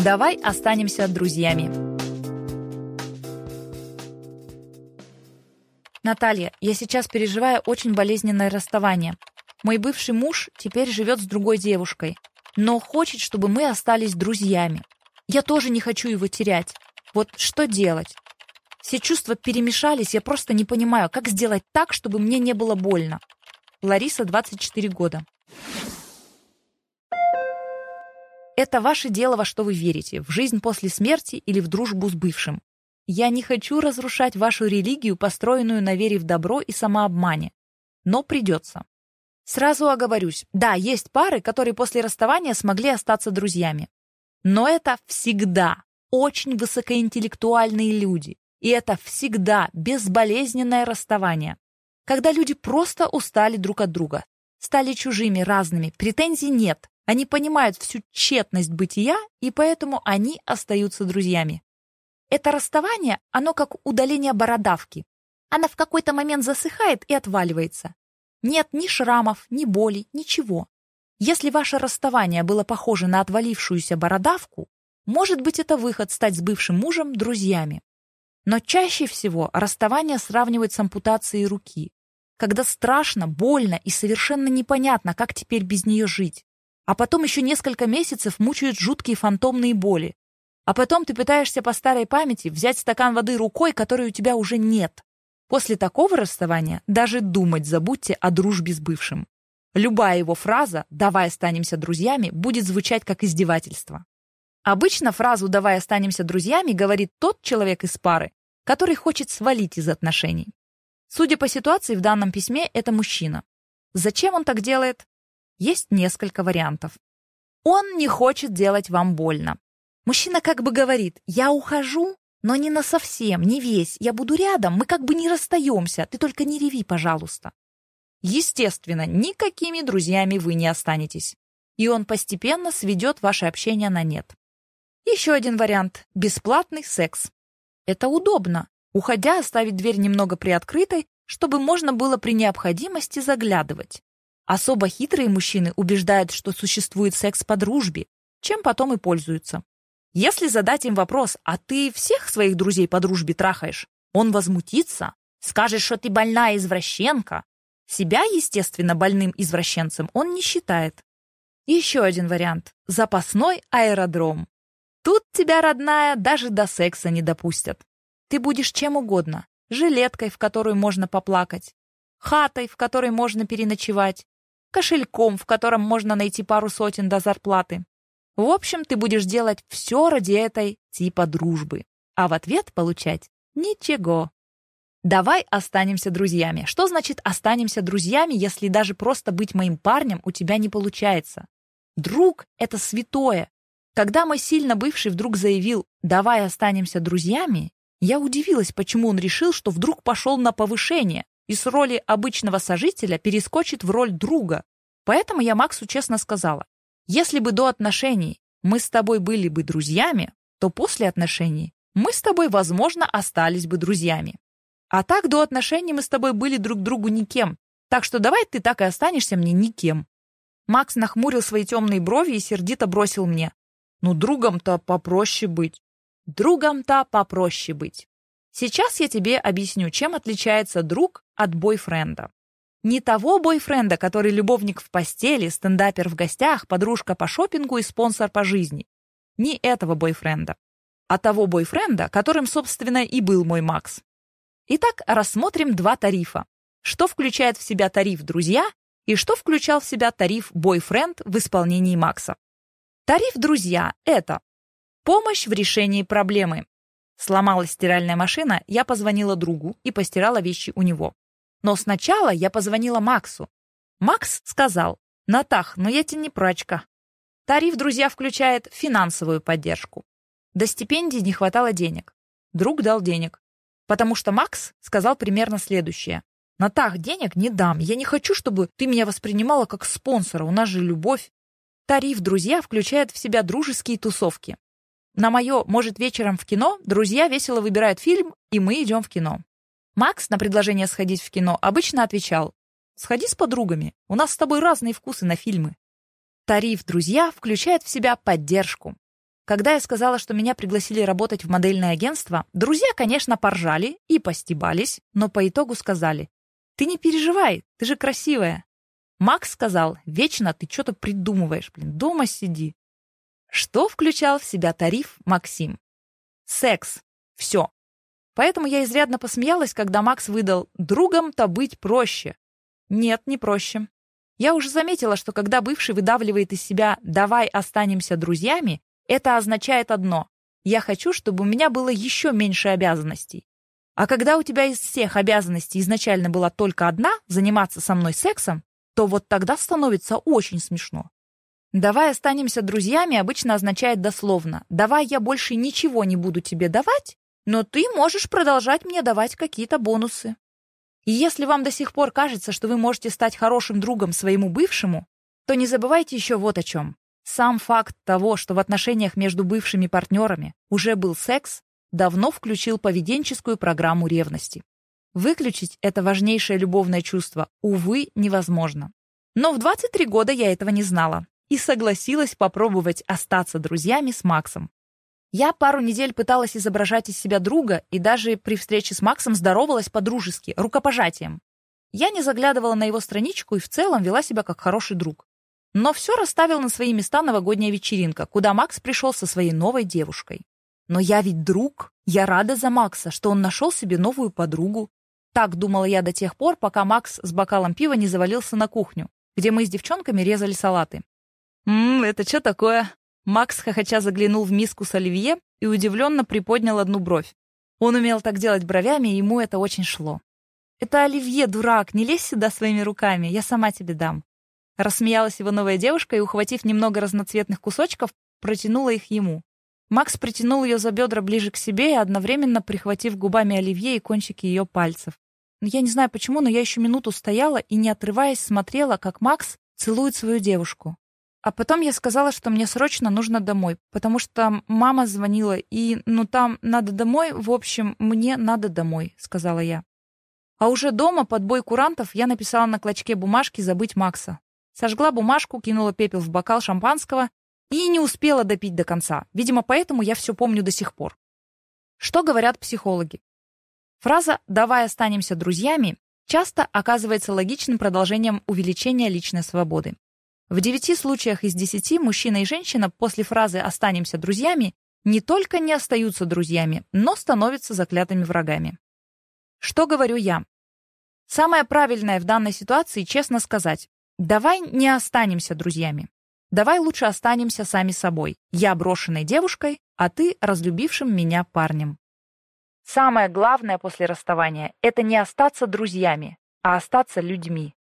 Давай останемся друзьями. Наталья, я сейчас переживаю очень болезненное расставание. Мой бывший муж теперь живет с другой девушкой, но хочет, чтобы мы остались друзьями. Я тоже не хочу его терять. Вот что делать? Все чувства перемешались, я просто не понимаю, как сделать так, чтобы мне не было больно. Лариса, 24 года. Это ваше дело, во что вы верите, в жизнь после смерти или в дружбу с бывшим. Я не хочу разрушать вашу религию, построенную на вере в добро и самообмане. Но придется. Сразу оговорюсь, да, есть пары, которые после расставания смогли остаться друзьями. Но это всегда очень высокоинтеллектуальные люди. И это всегда безболезненное расставание. Когда люди просто устали друг от друга, стали чужими, разными, претензий нет. Они понимают всю тщетность бытия, и поэтому они остаются друзьями. Это расставание, оно как удаление бородавки. Она в какой-то момент засыхает и отваливается. Нет ни шрамов, ни боли, ничего. Если ваше расставание было похоже на отвалившуюся бородавку, может быть, это выход стать с бывшим мужем друзьями. Но чаще всего расставание сравнивают с ампутацией руки, когда страшно, больно и совершенно непонятно, как теперь без нее жить. А потом еще несколько месяцев мучают жуткие фантомные боли. А потом ты пытаешься по старой памяти взять стакан воды рукой, которой у тебя уже нет. После такого расставания даже думать забудьте о дружбе с бывшим. Любая его фраза «давай останемся друзьями» будет звучать как издевательство. Обычно фразу «давай останемся друзьями» говорит тот человек из пары, который хочет свалить из отношений. Судя по ситуации в данном письме, это мужчина. Зачем он так делает? Есть несколько вариантов. Он не хочет делать вам больно. Мужчина как бы говорит: «Я ухожу, но не насовсем, не весь. Я буду рядом, мы как бы не расстаемся. Ты только не реви, пожалуйста». Естественно, никакими друзьями вы не останетесь. И он постепенно сведет ваше общение на нет. Еще один вариант – бесплатный секс. Это удобно. Уходя, оставить дверь немного приоткрытой, чтобы можно было при необходимости заглядывать. Особо хитрые мужчины убеждают, что существует секс по дружбе, чем потом и пользуются. Если задать им вопрос: «А ты всех своих друзей по дружбе трахаешь?» Он возмутится, скажет, что ты больная извращенка. Себя, естественно, больным извращенцем он не считает. Еще один вариант – запасной аэродром. Тут тебя, родная, даже до секса не допустят. Ты будешь чем угодно – жилеткой, в которую можно поплакать, хатой, в которой можно переночевать, кошельком, в котором можно найти пару сотен до зарплаты. В общем, ты будешь делать все ради этой типа дружбы, а в ответ получать ничего. Давай останемся друзьями. Что значит останемся друзьями, если даже просто быть моим парнем у тебя не получается? Друг — это святое. Когда мой сильно бывший вдруг заявил «давай останемся друзьями», я удивилась, почему он решил, что вдруг пошел на повышение и с роли обычного сожителя перескочит в роль друга. Поэтому я Максу честно сказала: если бы до отношений мы с тобой были бы друзьями, то после отношений мы с тобой, возможно, остались бы друзьями. А так до отношений мы с тобой были друг другу никем, так что давай ты так и останешься мне никем. Макс нахмурил свои темные брови и сердито бросил мне: «Ну, другом-то попроще быть». Другом-то попроще быть. Сейчас я тебе объясню, чем отличается друг от бойфренда. Не того бойфренда, который любовник в постели, стендапер в гостях, подружка по шопингу и спонсор по жизни. Не этого бойфренда, а того бойфренда, которым, собственно, и был мой Макс. Итак, рассмотрим два тарифа. Что включает в себя тариф «друзья» и что включал в себя тариф «бойфренд» в исполнении Макса. Тариф «друзья» — это помощь в решении проблемы. Сломалась стиральная машина, я позвонила другу и постирала вещи у него. Но сначала я позвонила Максу. Макс сказал: «Натах, ну я тебе не прачка». Тариф «друзья» включает финансовую поддержку. До стипендии не хватало денег. Друг дал денег. Потому что Макс сказал примерно следующее: «Натах, денег не дам. Я не хочу, чтобы ты меня воспринимала как спонсора. У нас же любовь». Тариф «друзья» включает в себя дружеские тусовки. На мое «может, вечером в кино» друзья весело выбирают фильм, и мы идем в кино. Макс на предложение сходить в кино обычно отвечал: «Сходи с подругами. У нас с тобой разные вкусы на фильмы». Тариф «друзья» включает в себя поддержку. Когда я сказала, что меня пригласили работать в модельное агентство, друзья, конечно, поржали и постебались, но по итогу сказали: «Ты не переживай, ты же красивая». Макс сказал: «Вечно ты что-то придумываешь, дома сиди». Что включал в себя тариф Максим? Секс. Все. Поэтому я изрядно посмеялась, когда Макс выдал: «Другом-то быть проще». Нет, не проще. Я уже заметила, что когда бывший выдавливает из себя «давай останемся друзьями», это означает одно: я хочу, чтобы у меня было еще меньше обязанностей. А когда у тебя из всех обязанностей изначально была только одна — заниматься со мной сексом, то вот тогда становится очень смешно. «Давай останемся друзьями» обычно означает дословно: «давай я больше ничего не буду тебе давать, но ты можешь продолжать мне давать какие-то бонусы». И если вам до сих пор кажется, что вы можете стать хорошим другом своему бывшему, то не забывайте еще вот о чем. Сам факт того, что в отношениях между бывшими партнерами уже был секс, давно включил поведенческую программу ревности. Выключить это важнейшее любовное чувство, увы, невозможно. Но в 23 года я этого не знала и согласилась попробовать остаться друзьями с Максом. Я пару недель пыталась изображать из себя друга и даже при встрече с Максом здоровалась по-дружески, рукопожатием. Я не заглядывала на его страничку и в целом вела себя как хороший друг. Но все расставил на свои места новогодняя вечеринка, куда Макс пришел со своей новой девушкой. Но я ведь друг, я рада за Макса, что он нашел себе новую подругу. Так думала я до тех пор, пока Макс с бокалом пива не завалился на кухню, где мы с девчонками резали салаты. Это что такое?» Макс хохоча заглянул в миску с оливье и удивленно приподнял одну бровь. Он умел так делать бровями, и ему это очень шло. «Это оливье, дурак, не лезь сюда своими руками, я сама тебе дам». Рассмеялась его новая девушка и, ухватив немного разноцветных кусочков, протянула их ему. Макс притянул ее за бедра ближе к себе и одновременно прихватив губами оливье и кончики ее пальцев. Я не знаю почему, но я еще минуту стояла и, не отрываясь, смотрела, как Макс целует свою девушку. А потом я сказала, что мне срочно нужно домой, потому что мама звонила, и, там надо домой, в общем, мне надо домой, сказала я. А уже дома, под бой курантов, я написала на клочке бумажки «забыть Макса». Сожгла бумажку, кинула пепел в бокал шампанского и не успела допить до конца. Видимо, поэтому я все помню до сих пор. Что говорят психологи? Фраза «давай останемся друзьями» часто оказывается логичным продолжением увеличения личной свободы. В 9 случаях из 10 мужчина и женщина после фразы «останемся друзьями» не только не остаются друзьями, но становятся заклятыми врагами. Что говорю я? Самое правильное в данной ситуации честно сказать: давай не останемся друзьями. Давай лучше останемся сами собой. Я брошенной девушкой, а ты разлюбившим меня парнем. Самое главное после расставания — это не остаться друзьями, а остаться людьми.